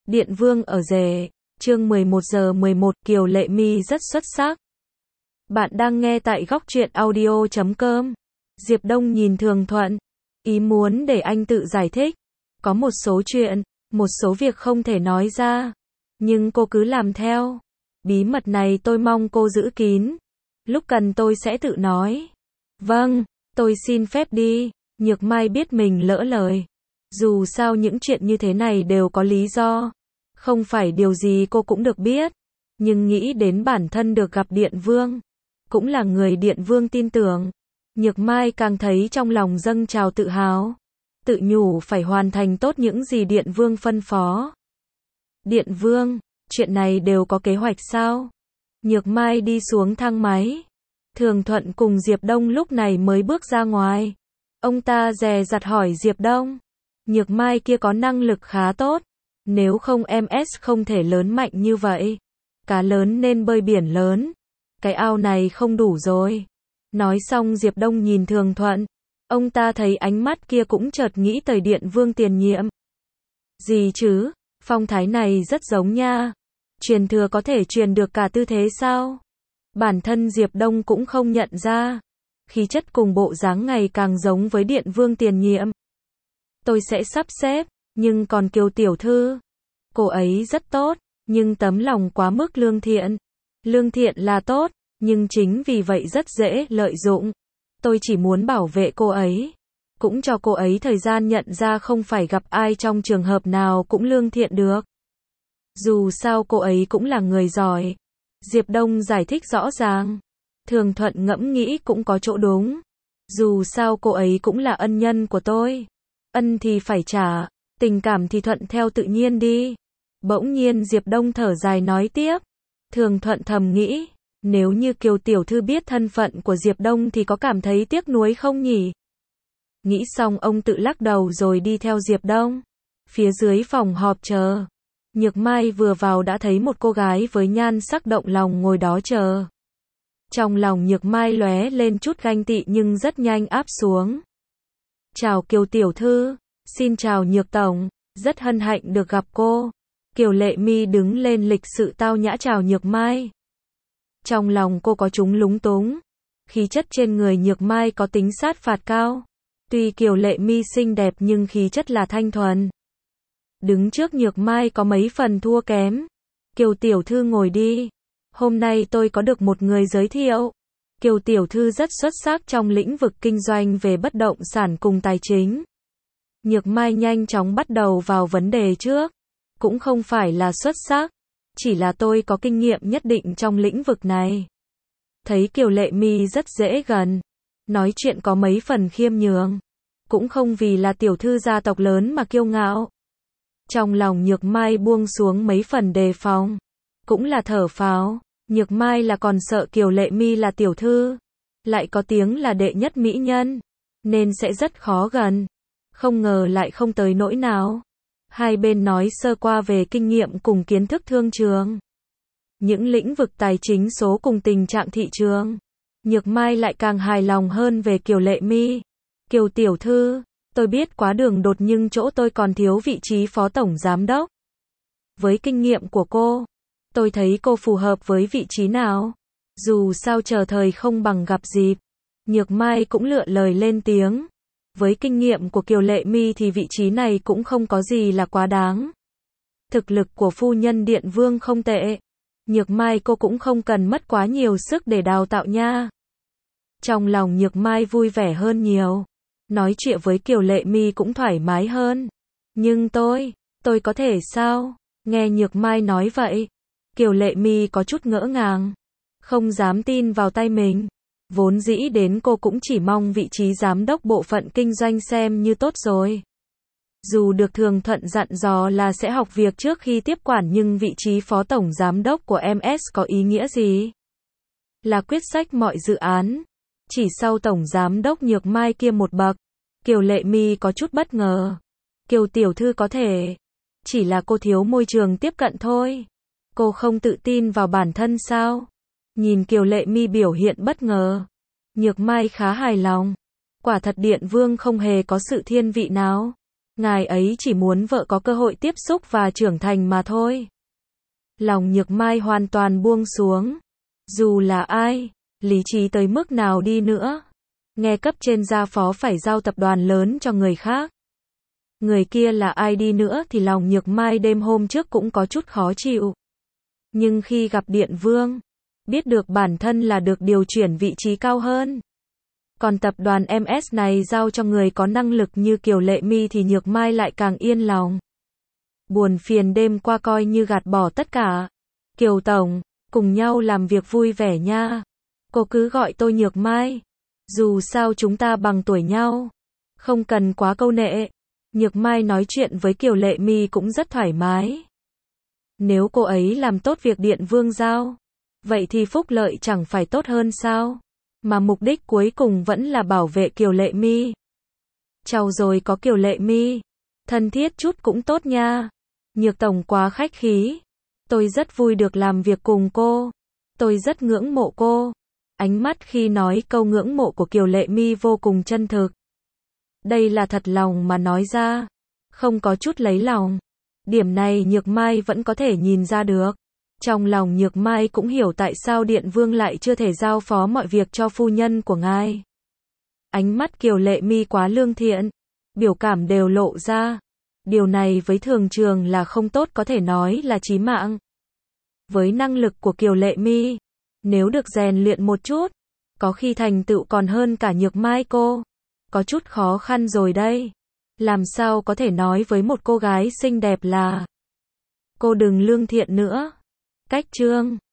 Điện Vương ở rể, chương 11 giờ 11, Kiều Lệ My rất xuất sắc. Bạn đang nghe tại góc truyện audio.com. Diệp Đông nhìn Thường Thuận, ý muốn để anh tự giải thích. Có một số chuyện, một số việc không thể nói ra, nhưng cô cứ làm theo. Bí mật này tôi mong cô giữ kín. Lúc cần tôi sẽ tự nói. Vâng, tôi xin phép đi. Nhược Mai biết mình lỡ lời. Dù sao những chuyện như thế này đều có lý do. Không phải điều gì cô cũng được biết. Nhưng nghĩ đến bản thân được gặp Điện Vương, cũng là người Điện Vương tin tưởng, Nhược Mai càng thấy trong lòng dâng trào tự hào. Tự nhủ phải hoàn thành tốt những gì Điện Vương phân phó. Điện Vương, chuyện này đều có kế hoạch sao? Nhược Mai đi xuống thang máy. Thường Thuận cùng Diệp Đông lúc này mới bước ra ngoài. Ông ta dè dặt hỏi Diệp Đông. Nhược Mai kia có năng lực khá tốt. Nếu không MS không thể lớn mạnh như vậy. Cá lớn nên bơi biển lớn. Cái ao này không đủ rồi. Nói xong Diệp Đông nhìn Thường Thuận. Ông ta thấy ánh mắt kia cũng chợt nghĩ tới Điện Vương tiền nhiệm. Gì chứ? Phong thái này rất giống nha. Truyền thừa có thể truyền được cả tư thế sao? Bản thân Diệp Đông cũng không nhận ra. Khí chất cùng bộ dáng ngày càng giống với Điện Vương tiền nhiệm. Tôi sẽ sắp xếp, nhưng còn Kiều tiểu thư. Cô ấy rất tốt, nhưng tấm lòng quá mức lương thiện. Lương thiện là tốt, nhưng chính vì vậy rất dễ lợi dụng. Tôi chỉ muốn bảo vệ cô ấy. Cũng cho cô ấy thời gian nhận ra không phải gặp ai trong trường hợp nào cũng lương thiện được. Dù sao cô ấy cũng là người giỏi. Diệp Đông giải thích rõ ràng. Thường Thuận ngẫm nghĩ cũng có chỗ đúng. Dù sao cô ấy cũng là ân nhân của tôi. Ân thì phải trả, tình cảm thì thuận theo tự nhiên đi. Bỗng nhiên Diệp Đông thở dài nói tiếp. Thường Thuận thầm nghĩ, nếu như Kiều tiểu thư biết thân phận của Diệp Đông thì có cảm thấy tiếc nuối không nhỉ? Nghĩ xong ông tự lắc đầu rồi đi theo Diệp Đông. Phía dưới phòng họp chờ. Nhược Mai vừa vào đã thấy một cô gái với nhan sắc động lòng ngồi đó chờ. Trong lòng Nhược Mai lóe lên chút ganh tị nhưng rất nhanh áp xuống. Chào Kiều tiểu thư, xin chào Nhược tổng, rất hân hạnh được gặp cô. Kiều Lệ My đứng lên lịch sự tao nhã chào Nhược Mai. Trong lòng cô có chút lúng túng. Khí chất trên người Nhược Mai có tính sát phạt cao. Tuy Kiều Lệ My xinh đẹp nhưng khí chất là thanh thuần. Đứng trước Nhược Mai có mấy phần thua kém. Kiều tiểu thư ngồi đi. Hôm nay tôi có được một người giới thiệu. Kiều tiểu thư rất xuất sắc trong lĩnh vực kinh doanh về bất động sản cùng tài chính. Nhược Mai nhanh chóng bắt đầu vào vấn đề trước. Cũng không phải là xuất sắc, chỉ là tôi có kinh nghiệm nhất định trong lĩnh vực này. Thấy Kiều Lệ My rất dễ gần, nói chuyện có mấy phần khiêm nhường, cũng không vì là tiểu thư gia tộc lớn mà kiêu ngạo. Trong lòng Nhược Mai buông xuống mấy phần đề phòng, cũng là thở phào. Nhược Mai là còn sợ Kiều Lệ My là tiểu thư, lại có tiếng là đệ nhất mỹ nhân, nên sẽ rất khó gần. Không ngờ lại không tới nỗi nào. Hai bên nói sơ qua về kinh nghiệm cùng kiến thức thương trường. Những lĩnh vực tài chính số cùng tình trạng thị trường. Nhược Mai lại càng hài lòng hơn về Kiều Lệ My. Kiều tiểu thư, tôi biết quá đường đột nhưng chỗ tôi còn thiếu vị trí phó tổng giám đốc. Với kinh nghiệm của cô, tôi thấy cô phù hợp với vị trí nào. Dù sao chờ thời không bằng gặp dịp. Nhược Mai cũng lựa lời lên tiếng. Với kinh nghiệm của Kiều Lệ My thì vị trí này cũng không có gì là quá đáng. Thực lực của phu nhân Điện Vương không tệ. Nhược Mai cô cũng không cần mất quá nhiều sức để đào tạo nha. Trong lòng Nhược Mai vui vẻ hơn nhiều. Nói chuyện với Kiều Lệ My cũng thoải mái hơn. Nhưng tôi có thể sao? Nghe Nhược Mai nói vậy, Kiều Lệ My có chút ngỡ ngàng. Không dám tin vào tay mình. Vốn dĩ đến cô cũng chỉ mong vị trí giám đốc bộ phận kinh doanh xem như tốt rồi. Dù được Thường Thuận dặn dò là sẽ học việc trước khi tiếp quản nhưng vị trí phó tổng giám đốc của MS có ý nghĩa gì? Là quyết sách mọi dự án. Chỉ sau tổng giám đốc Nhược Mai kia một bậc. Kiều Lệ My có chút bất ngờ. Kiều tiểu thư có thể. Chỉ là cô thiếu môi trường tiếp cận thôi. Cô không tự tin vào bản thân sao? Nhìn Kiều Lệ My biểu hiện bất ngờ. Nhược Mai khá hài lòng. Quả thật Điện Vương không hề có sự thiên vị nào. Ngài ấy chỉ muốn vợ có cơ hội tiếp xúc và trưởng thành mà thôi. Lòng Nhược Mai hoàn toàn buông xuống. Dù là ai, lý trí tới mức nào đi nữa, nghe cấp trên giao phó phải giao tập đoàn lớn cho người khác. Người kia là ai đi nữa thì lòng Nhược Mai đêm hôm trước cũng có chút khó chịu. Nhưng khi gặp Điện Vương, biết được bản thân là được điều chuyển vị trí cao hơn. Còn tập đoàn MS này giao cho người có năng lực như Kiều Lệ Mi thì Nhược Mai lại càng yên lòng. Buồn phiền đêm qua coi như gạt bỏ tất cả. Kiều Tổng, cùng nhau làm việc vui vẻ nha. Cô cứ gọi tôi Nhược Mai. Dù sao chúng ta bằng tuổi nhau. Không cần quá câu nệ. Nhược Mai nói chuyện với Kiều Lệ Mi cũng rất thoải mái. Nếu cô ấy làm tốt việc Điện Vương giao, vậy thì phúc lợi chẳng phải tốt hơn sao? Mà mục đích cuối cùng vẫn là bảo vệ Kiều Lệ Mi. Chào rồi có Kiều Lệ Mi. Thân thiết chút cũng tốt nha. Nhược Tổng quá khách khí. Tôi rất vui được làm việc cùng cô. Tôi rất ngưỡng mộ cô. Ánh mắt khi nói câu ngưỡng mộ của Kiều Lệ Mi vô cùng chân thực. Đây là thật lòng mà nói ra. Không có chút lấy lòng. Điểm này Nhược Mai vẫn có thể nhìn ra được. Trong lòng Nhược Mai cũng hiểu tại sao Điện Vương lại chưa thể giao phó mọi việc cho phu nhân của ngài. Ánh mắt Kiều Lệ Mi quá lương thiện. Biểu cảm đều lộ ra. Điều này với thường trường là không tốt, có thể nói là chí mạng. Với năng lực của Kiều Lệ Mi, nếu được rèn luyện một chút, có khi thành tựu còn hơn cả Nhược Mai cô. Có chút khó khăn rồi đây. Làm sao có thể nói với một cô gái xinh đẹp là cô đừng lương thiện nữa. Cách chương